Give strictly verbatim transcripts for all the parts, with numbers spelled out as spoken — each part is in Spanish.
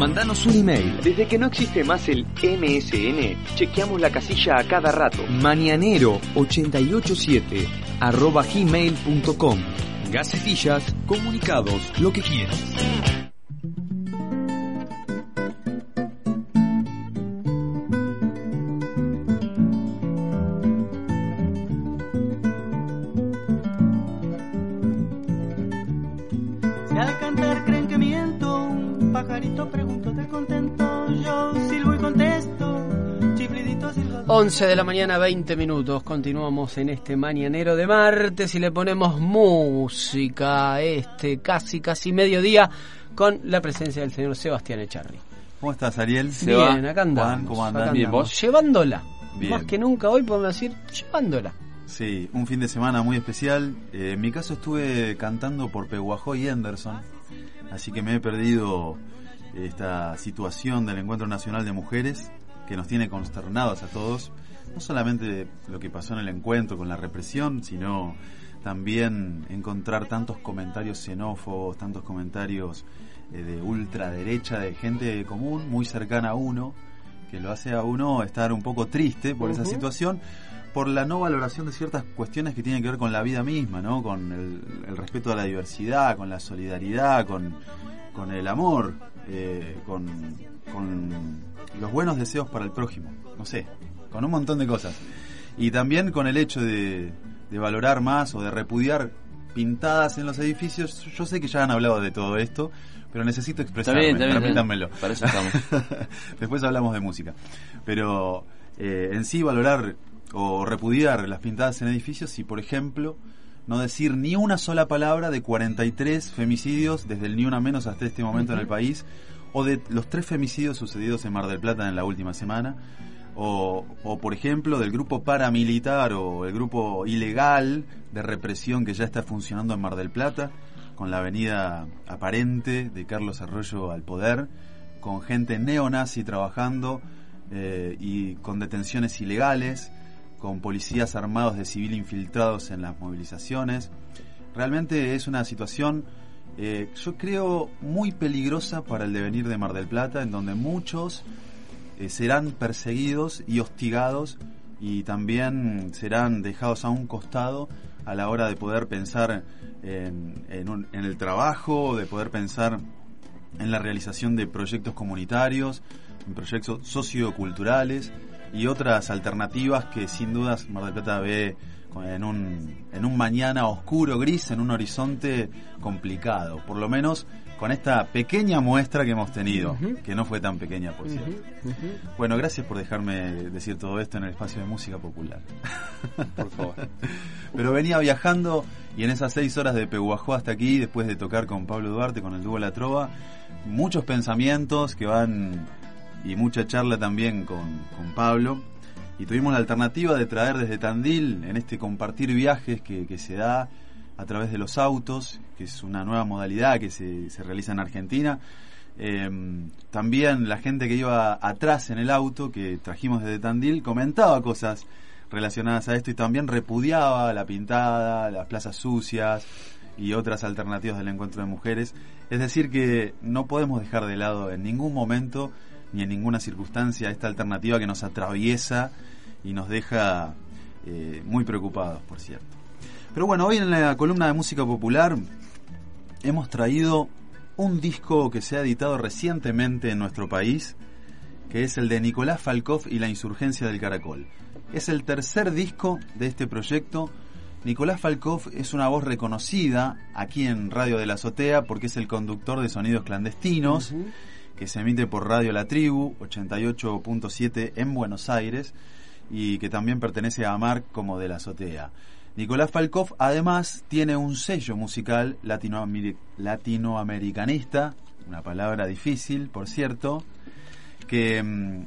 Mandanos un email. Desde que no existe más el M S N, chequeamos la casilla a cada rato. Mañanero ochenta y ocho siete arroba gmail punto com. Gacetillas, comunicados, lo que quieras. Si al cantar creen que miento, un pajarito pregunto de contento, yo silbo y contesto, chiflidito silbado. once de la mañana, veinte minutos. Continuamos en este mañanero de martes y le ponemos música a este casi, casi mediodía con la presencia del señor Sebastián Echarri. ¿Cómo estás, Ariel? Bien, acá andamos. Juan, ¿cómo andan? Acá Bien, andamos. ¿vos? Llevándola. Bien. Más que nunca hoy podemos decir llevándola. Sí, un fin de semana muy especial. Eh, en mi caso estuve cantando por Pehuajó y Henderson, así que me he perdido esta situación del Encuentro Nacional de Mujeres que nos tiene consternados a todos. No solamente lo que pasó en el encuentro con la represión, sino también encontrar tantos comentarios xenófobos, tantos comentarios eh, de ultraderecha, de gente común, muy cercana a uno, que lo hace a uno estar un poco triste por uh-huh. esa situación, por la no valoración de ciertas cuestiones que tienen que ver con la vida misma, ¿no? Con el, el respeto a la diversidad, con la solidaridad, con, con el amor, eh, con, con los buenos deseos para el prójimo, no sé, con un montón de cosas. Y también con el hecho de, de valorar más o de repudiar pintadas en los edificios. Yo sé que ya han hablado de todo esto, pero necesito expresarme, está bien, está bien, permítanmelo. Para eso estamos. Después hablamos de música. Pero eh, en sí valorar o repudiar las pintadas en edificios y, por ejemplo, no decir ni una sola palabra de cuarenta y tres femicidios desde el Ni Una Menos hasta este momento uh-huh. en el país, o de los tres femicidios sucedidos en Mar del Plata en la última semana, o, o por ejemplo del grupo paramilitar o el grupo ilegal de represión que ya está funcionando en Mar del Plata, con la venida aparente de Carlos Arroyo al poder, con gente neonazi trabajando eh, y con detenciones ilegales, con policías armados de civil infiltrados en las movilizaciones. Realmente es una situación, eh, yo creo, muy peligrosa para el devenir de Mar del Plata, en donde muchos eh, serán perseguidos y hostigados y también serán dejados a un costado a la hora de poder pensar en, en, un, en el trabajo, de poder pensar en la realización de proyectos comunitarios, en proyectos socioculturales y otras alternativas que sin dudas Mar del Plata ve en un, en un mañana oscuro, gris, en un horizonte complicado, por lo menos con esta pequeña muestra que hemos tenido, uh-huh. que no fue tan pequeña, por cierto. Uh-huh. Uh-huh. Bueno, gracias por dejarme decir todo esto en el espacio de música popular. Por favor. Pero venía viajando y en esas seis horas de Pehuajó hasta aquí, después de tocar con Pablo Duarte, con el dúo La Trova, muchos pensamientos que van... y mucha charla también con, con Pablo, y tuvimos la alternativa de traer desde Tandil, en este compartir viajes que, que se da a través de los autos, que es una nueva modalidad que se, se realiza en Argentina. Eh, también la gente que iba atrás en el auto, que trajimos desde Tandil, comentaba cosas relacionadas a esto y también repudiaba la pintada, las plazas sucias y otras alternativas del encuentro de mujeres. Es decir que no podemos dejar de lado en ningún momento ni en ninguna circunstancia esta alternativa que nos atraviesa y nos deja eh, muy preocupados, por cierto. Pero bueno, hoy en la columna de música popular hemos traído un disco que se ha editado recientemente en nuestro país, que es el de Nicolás Falkov y la insurgencia del Caracol. Es el tercer disco de este proyecto. Nicolás Falkov es una voz reconocida aquí en Radio de la Azotea porque es el conductor de Sonidos Clandestinos, uh-huh. que se emite por Radio La Tribu, ochenta y ocho punto siete en Buenos Aires, y que también pertenece a AMAR como de la Azotea. Nicolás Falkov además tiene un sello musical latinoamer- latinoamericanista, una palabra difícil, por cierto, que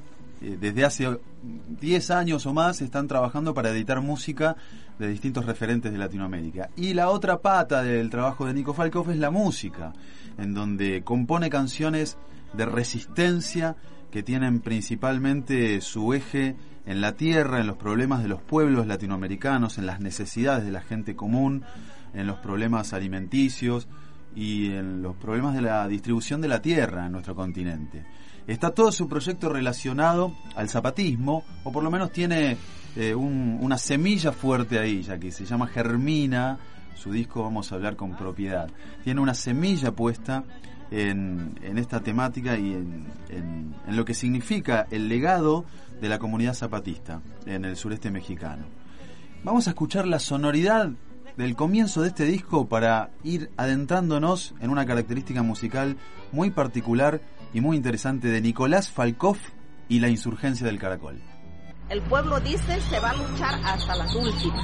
eh, desde hace diez años o más están trabajando para editar música de distintos referentes de Latinoamérica. Y la otra pata del trabajo de Nico Falkov es la música, en donde compone canciones de resistencia que tienen principalmente su eje en la tierra, en los problemas de los pueblos latinoamericanos, en las necesidades de la gente común, en los problemas alimenticios y en los problemas de la distribución de la tierra en nuestro continente. Está todo su proyecto relacionado al zapatismo, o por lo menos tiene eh, un, una semilla fuerte ahí, ya que se llama Germina, su disco Vamos a hablar con propiedad. Tiene una semilla puesta en, en esta temática y en, en, en lo que significa el legado de la comunidad zapatista en el sureste mexicano. Vamos a escuchar la sonoridad del comienzo de este disco para ir adentrándonos en una característica musical muy particular y muy interesante de Nicolás Falkov y la insurgencia del Caracol. El pueblo dice se va a luchar hasta las últimas.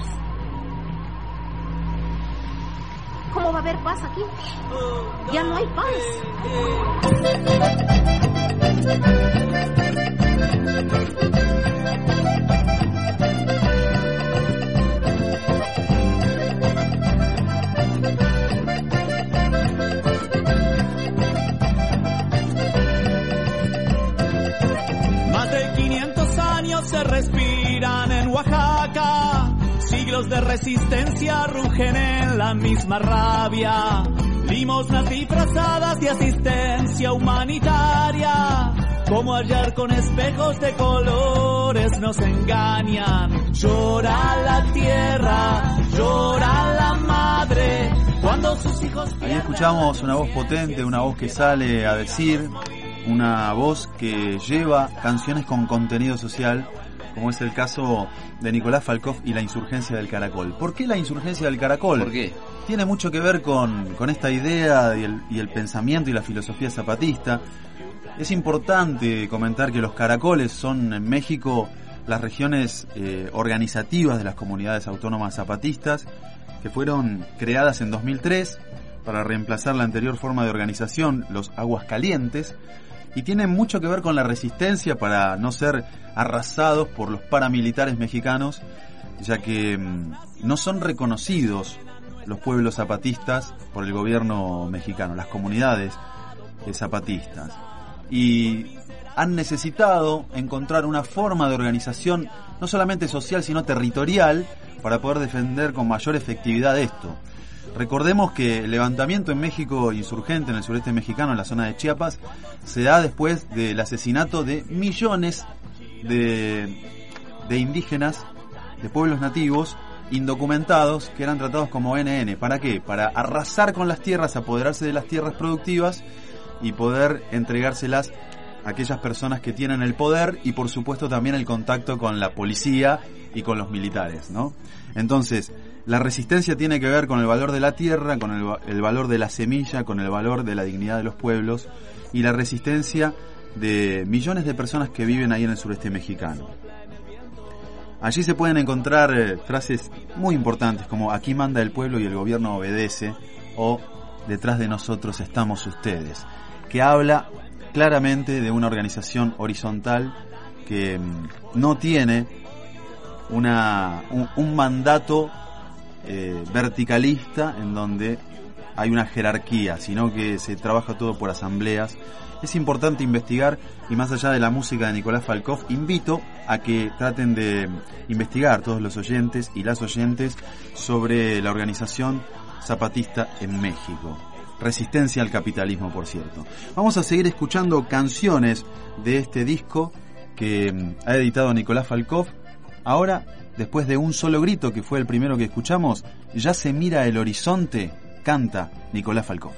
¿Cómo va a haber paz aquí? Ya no hay Más de quinientos años se respiran en Oaxaca. Siglos de resistencia rugen en la misma rabia. Limosnas disfrazadas de asistencia humanitaria. Como hallar con espejos de colores nos engañan. Llora la tierra, llora la madre. Cuando sus hijos... Ahí escuchamos una voz potente, una voz que sale a decir, una voz que lleva canciones con contenido social, como es el caso de Nicolás Falkov y la insurgencia del Caracol. ¿Por qué la insurgencia del Caracol? ¿Por qué? Tiene mucho que ver con, con esta idea y el, y el pensamiento y la filosofía zapatista. Es importante comentar que los caracoles son en México las regiones eh, organizativas de las comunidades autónomas zapatistas, que fueron creadas en dos mil tres para reemplazar la anterior forma de organización, los Aguascalientes, y tienen mucho que ver con la resistencia para no ser arrasados por los paramilitares mexicanos, ya que mmm, no son reconocidos los pueblos zapatistas por el gobierno mexicano, las comunidades eh, zapatistas, y han necesitado encontrar una forma de organización no solamente social sino territorial para poder defender con mayor efectividad esto. Recordemos que el levantamiento en México insurgente en el sureste mexicano, en la zona de Chiapas, se da después del asesinato de millones de, de indígenas, de pueblos nativos, indocumentados, que eran tratados como N N. ¿Para qué? Para arrasar con las tierras, apoderarse de las tierras productivas y poder entregárselas a aquellas personas que tienen el poder y por supuesto también el contacto con la policía y con los militares, ¿no? Entonces, la resistencia tiene que ver con el valor de la tierra, con el, el valor de la semilla, con el valor de la dignidad de los pueblos y la resistencia de millones de personas que viven ahí en el sureste mexicano. Allí se pueden encontrar eh, frases muy importantes como aquí manda el pueblo y el gobierno obedece, o detrás de nosotros estamos ustedes, que habla claramente de una organización horizontal que mmm, no tiene una un, un mandato eh, verticalista en donde hay una jerarquía, sino que se trabaja todo por asambleas. Es importante investigar, y más allá de la música de Nicolás Falkov, invito a que traten de investigar todos los oyentes y las oyentes sobre la organización zapatista en México. Resistencia al capitalismo, por cierto. Vamos a seguir escuchando canciones de este disco que ha editado Nicolás Falkov. Ahora, después de Un Solo Grito, que fue el primero que escuchamos, Ya se mira el horizonte, canta Nicolás Falkov.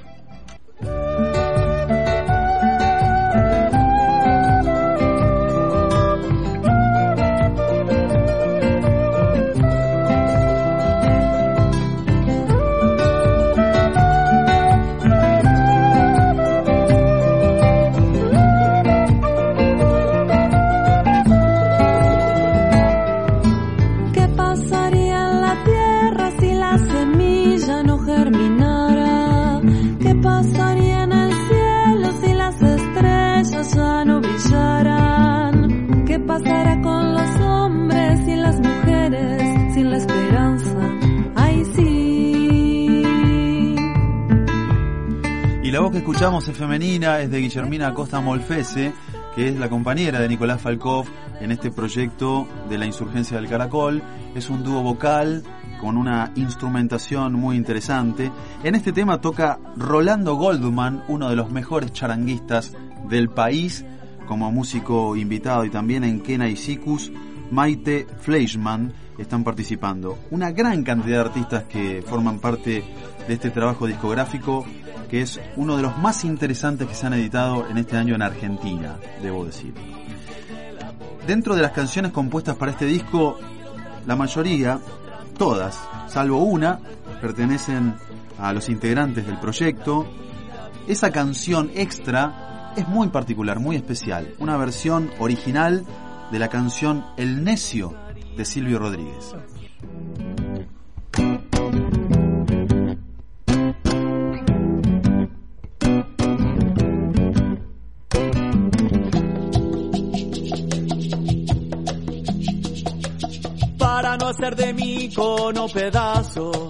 La voz que escuchamos es femenina, es de Guillermina Acosta Molfese, que es la compañera de Nicolás Falkov en este proyecto de la insurgencia del Caracol. Es un dúo vocal con una instrumentación muy interesante. En este tema toca Rolando Goldman, uno de los mejores charanguistas del país, como músico invitado, y también en Quena y Sikus, Maite Fleischmann están participando. Una gran cantidad de artistas que forman parte de este trabajo discográfico, que es uno de los más interesantes que se han editado en este año en Argentina, debo decir. Dentro de las canciones compuestas para este disco, la mayoría, todas, salvo una, pertenecen a los integrantes del proyecto. Esa canción extra es muy particular, muy especial, una versión original de la canción El Necio de Silvio Rodríguez. Para no hacer de mi icono pedazo,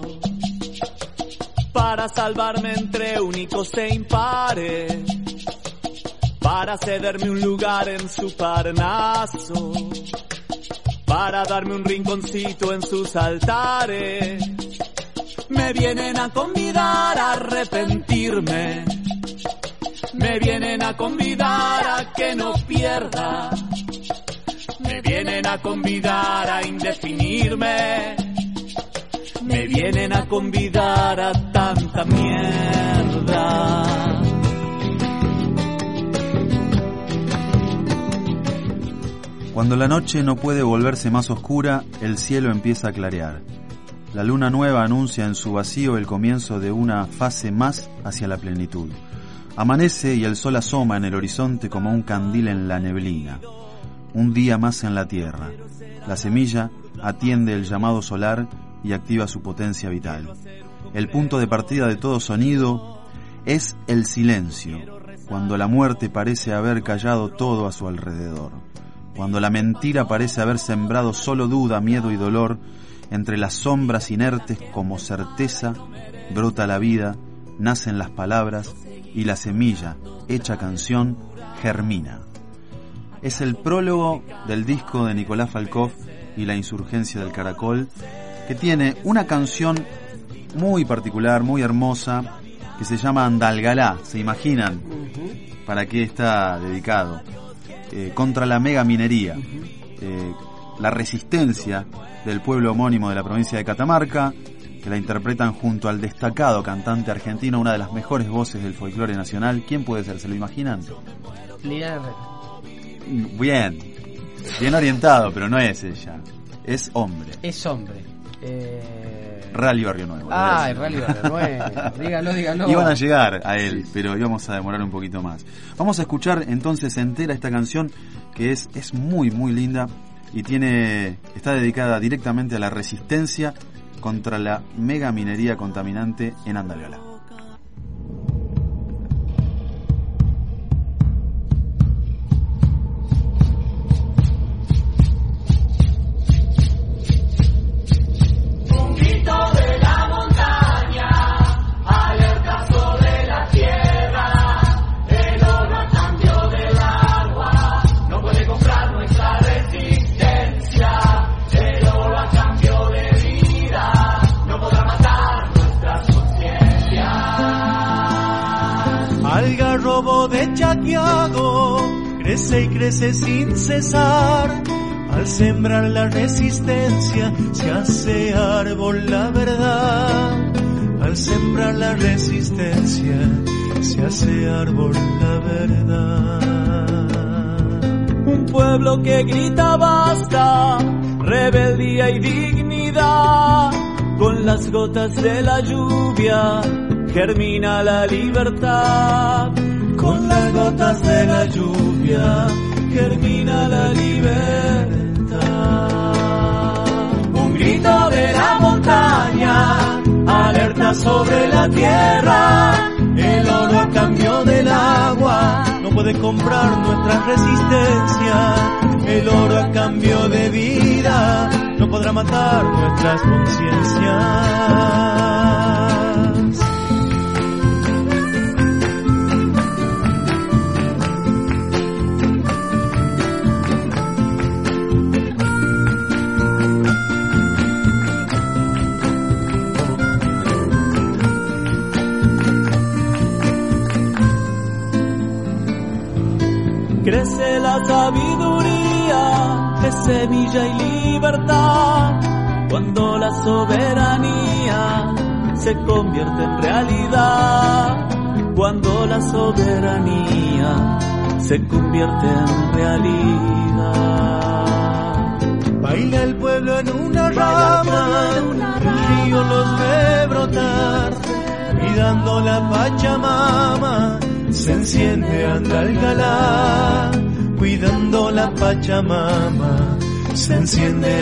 para salvarme entre únicos e impares, para cederme un lugar en su Parnaso, para darme un rinconcito en sus altares, me vienen a convidar a arrepentirme, me vienen a convidar a que no pierda, me vienen a convidar a indefinirme, me vienen a convidar a tanta mierda. Cuando la noche no puede volverse más oscura, el cielo empieza a clarear. La luna nueva anuncia en su vacío el comienzo de una fase más hacia la plenitud. Amanece y el sol asoma en el horizonte como un candil en la neblina. Un día más en la tierra. La semilla atiende el llamado solar y activa su potencia vital. El punto de partida de todo sonido es el silencio, cuando la muerte parece haber callado todo a su alrededor. Cuando la mentira parece haber sembrado solo duda, miedo y dolor, entre las sombras inertes como certeza, brota la vida, nacen las palabras y la semilla, hecha canción, germina. Es el prólogo del disco de Nicolás Falcoff y la insurgencia del Caracol, que tiene una canción muy particular, muy hermosa, que se llama Andalgalá. ¿Se imaginan para qué está dedicado? Eh, contra la mega minería, eh, la resistencia del pueblo homónimo de la provincia de Catamarca, que la interpretan junto al destacado cantante argentino, una de las mejores voces del folclore nacional. ¿Quién puede ser? ¿Se lo imaginan? Liliana Herrera. Bien, bien orientado, pero no es ella, es hombre. Es hombre. Eh... Rally Barrio Nuevo. Ah, el Rally Barrio Nuevo. dígalo, dígalo. Iban a llegar a él, sí, pero íbamos a demorar un poquito más. Vamos a escuchar entonces entera esta canción, que es, es muy, muy linda y tiene está dedicada directamente a la resistencia contra la mega minería contaminante en Andalgalá. Algarrobo de Chaquiago crece y crece sin cesar. Al sembrar la resistencia se hace árbol la verdad. Al sembrar la resistencia se hace árbol la verdad. Un pueblo que grita basta, rebeldía y dignidad. Con las gotas de la lluvia germina la libertad. Con las gotas de la lluvia germina la libertad. Un grito de la montaña alerta sobre la tierra. El oro a cambio del agua no puede comprar nuestra resistencia. El oro a cambio de vida no podrá matar nuestras conciencias. crece la sabiduría, es semilla y libertad. Cuando la soberanía se convierte en realidad, cuando la soberanía se convierte en realidad. Baila el pueblo en una rama, el río los ve brotar, cuidando la Pachamama, se enciende Andalgalá, cuidando la Pachamama, se enciende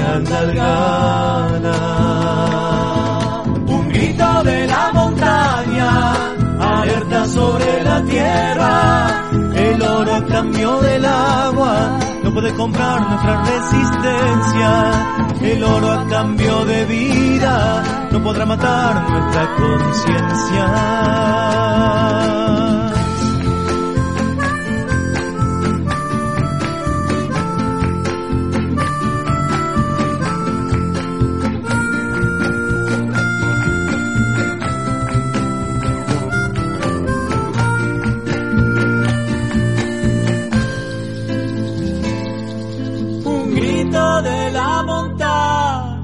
Andalgalá. Un grito de la montaña, alerta sobre la tierra, el oro a cambio del agua, no puede comprar nuestra resistencia, el oro a cambio de vida, no podrá matar nuestra conciencia. De la montaña.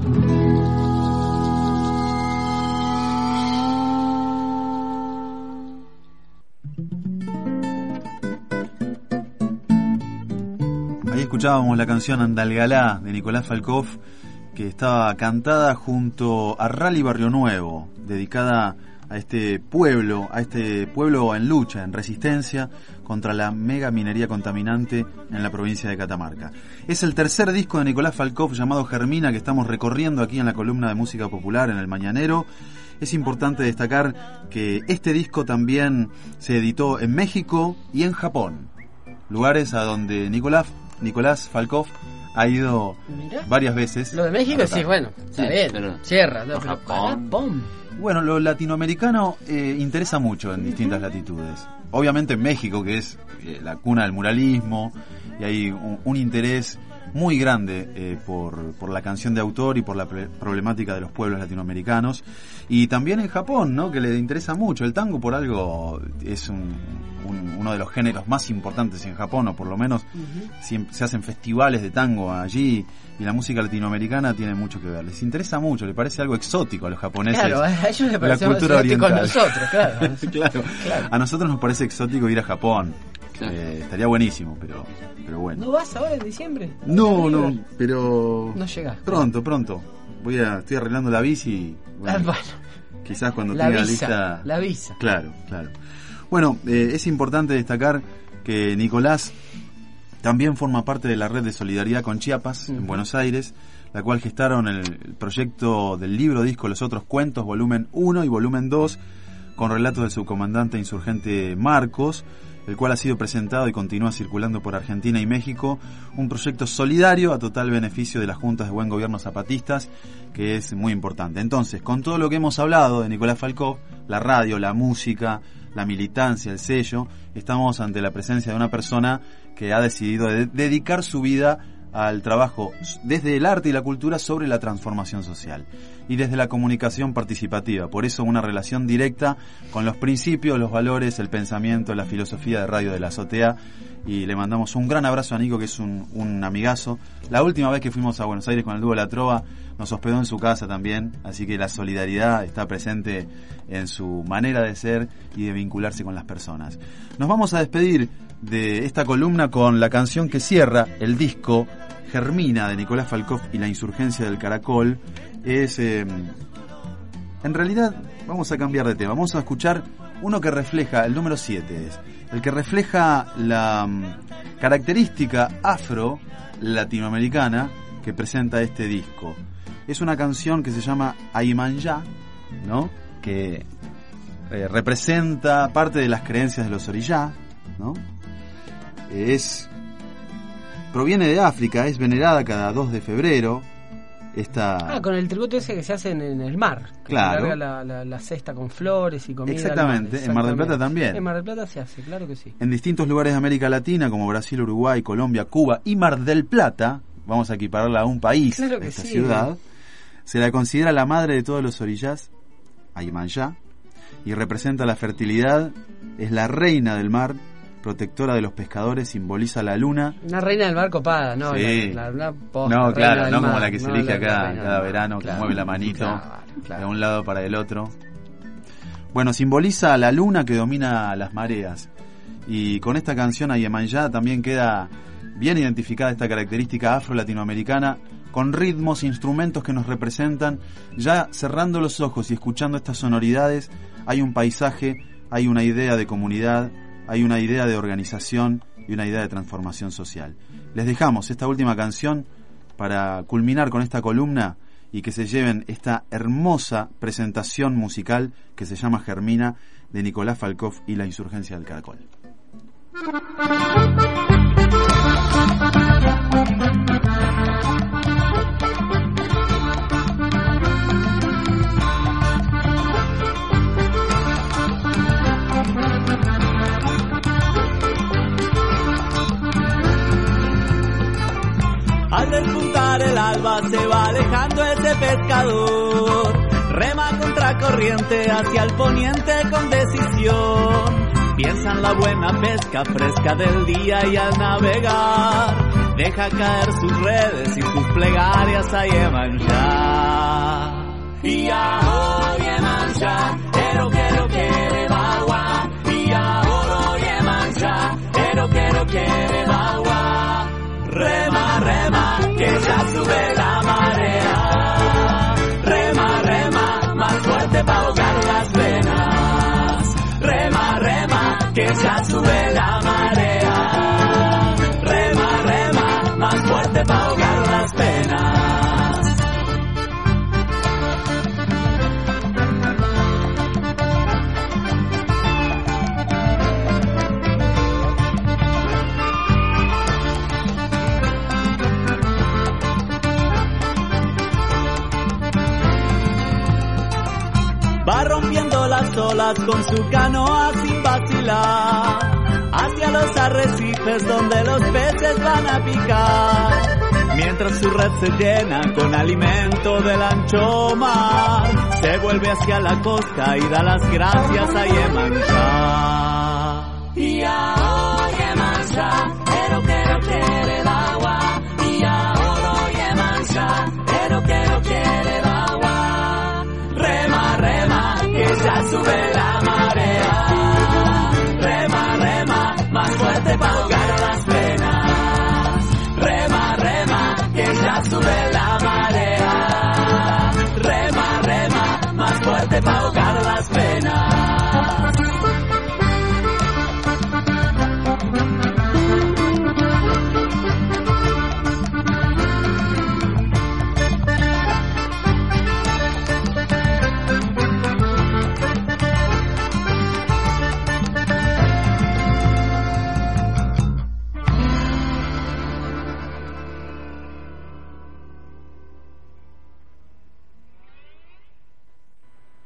Ahí escuchábamos la canción Andalgalá de Nicolás Falkov, que estaba cantada junto a Rally Barrio Nuevo, dedicada a este pueblo, a este pueblo en lucha, en resistencia contra la mega minería contaminante en la provincia de Catamarca. Es el tercer disco de Nicolás Falkov llamado Germina que estamos recorriendo aquí en la columna de música popular en El Mañanero. Es importante destacar que este disco también se editó en México y en Japón, lugares a donde Nicolás, Nicolás Falkov ha ido Mirá. varias veces. Lo de México sí, bueno, está sí, bien, pero cierra, no, pero Japón. Japón. Bueno, lo latinoamericano eh, interesa mucho en distintas latitudes. Obviamente en México, que es eh, la cuna del muralismo, y hay un, un interés muy grande eh, por, por la canción de autor y por la pre- problemática de los pueblos latinoamericanos. Y también en Japón, ¿no?, que le interesa mucho. El tango, por algo, es un, un, uno de los géneros más importantes en Japón, o por lo menos uh-huh. si, se hacen festivales de tango allí, y la música latinoamericana tiene mucho que ver. Les interesa mucho, les parece algo exótico a los japoneses. Claro, a ellos les parece la cultura oriental. Con nosotros, claro. claro. claro. A nosotros nos parece exótico ir a Japón. Claro. Eh, estaría buenísimo, pero pero bueno. ¿No vas ahora en diciembre? No, no, pero no llegas. Pronto, pronto. Voy a estoy arreglando la bici. Y, bueno, ah, bueno. Quizás cuando la tenga visa, la lista. La visa. Claro, claro. Bueno, eh, es importante destacar que Nicolás también forma parte de la red de solidaridad con Chiapas uh-huh. en Buenos Aires, la cual gestaron el, el proyecto del libro disco Los Otros Cuentos, volumen uno y volumen dos, con relatos del subcomandante insurgente Marcos, el cual ha sido presentado y continúa circulando por Argentina y México, un proyecto solidario a total beneficio de las juntas de buen gobierno zapatistas, que es muy importante. Entonces, con todo lo que hemos hablado de Nicolás Falkov, la radio, la música, la militancia, el sello, estamos ante la presencia de una persona que ha decidido de- dedicar su vida al trabajo desde el arte y la cultura sobre la transformación social y desde la comunicación participativa. Por eso una relación directa con los principios, los valores, el pensamiento, la filosofía de Radio de la Azotea. Y le mandamos un gran abrazo a Nico, que es un, un amigazo. La última vez que fuimos a Buenos Aires con el dúo La Trova, nos hospedó en su casa también, así que la solidaridad está presente en su manera de ser y de vincularse con las personas. Nos vamos a despedir de esta columna con la canción que cierra el disco Germina de Nicolás Falkov y la insurgencia del Caracol. Es eh, en realidad vamos a cambiar de tema, vamos a escuchar uno que refleja, el número siete es, el que refleja la um, característica afro latinoamericana que presenta este disco. Es una canción que se llama Aymanyá, ¿no?, que eh, representa parte de las creencias de los orillá, ¿no? Es proviene de África, es venerada cada dos de febrero. Esta... Ah, con el tributo ese que se hace en, en el mar. Que claro. Se larga la, la, la cesta con flores y comida. Exactamente. Mar, en Mar del Plata también. En Mar del Plata se hace, claro que sí. En distintos lugares de América Latina, como Brasil, Uruguay, Colombia, Cuba y Mar del Plata, vamos a equipararla a un país, claro que esta sí. ciudad, se la considera la madre de todos los orillás, Aymanyá, y representa la fertilidad, es la reina del mar protectora de los pescadores, simboliza la luna. Una reina del mar copada, ¿no? Sí. La, la, la posta, no, claro, no mar, como la que se no, elige la acá reina cada del verano, mar, que claro, mueve la manito claro, claro. de un lado para el otro. Bueno, simboliza a la luna que domina las mareas. Y con esta canción, a Iemanjá, también queda bien identificada esta característica afro-latinoamericana, con ritmos, instrumentos que nos representan. Ya cerrando los ojos y escuchando estas sonoridades, hay un paisaje, hay una idea de comunidad, hay una idea de organización y una idea de transformación social. Les dejamos esta última canción para culminar con esta columna y que se lleven esta hermosa presentación musical que se llama Germina, de Nicolás Falkov y la Insurgencia del Caracol. Al despuntar el alba se va alejando ese pescador, rema contra corriente hacia el poniente con decisión. Piensa en la buena pesca fresca del día y al navegar deja caer sus redes y sus plegarias a Iemanjá. Y ahora Iemanjá, ero quiero quiere bagua. Y ahora Iemanjá, ero quiero quiere bagua. Rema, rema, que ya sube la marea. Rema, rema, más fuerte para ahogar las penas. Rema, rema, que ya sube la marea. Rema, rema, más fuerte para ahogar las penas. Va rompiendo las olas con su canoa sin vacilar, hacia los arrecifes donde los peces van a picar, mientras su red se llena con alimento del ancho mar. Se vuelve hacia la costa y da las gracias a Iemanjá. Y a Iemanjá,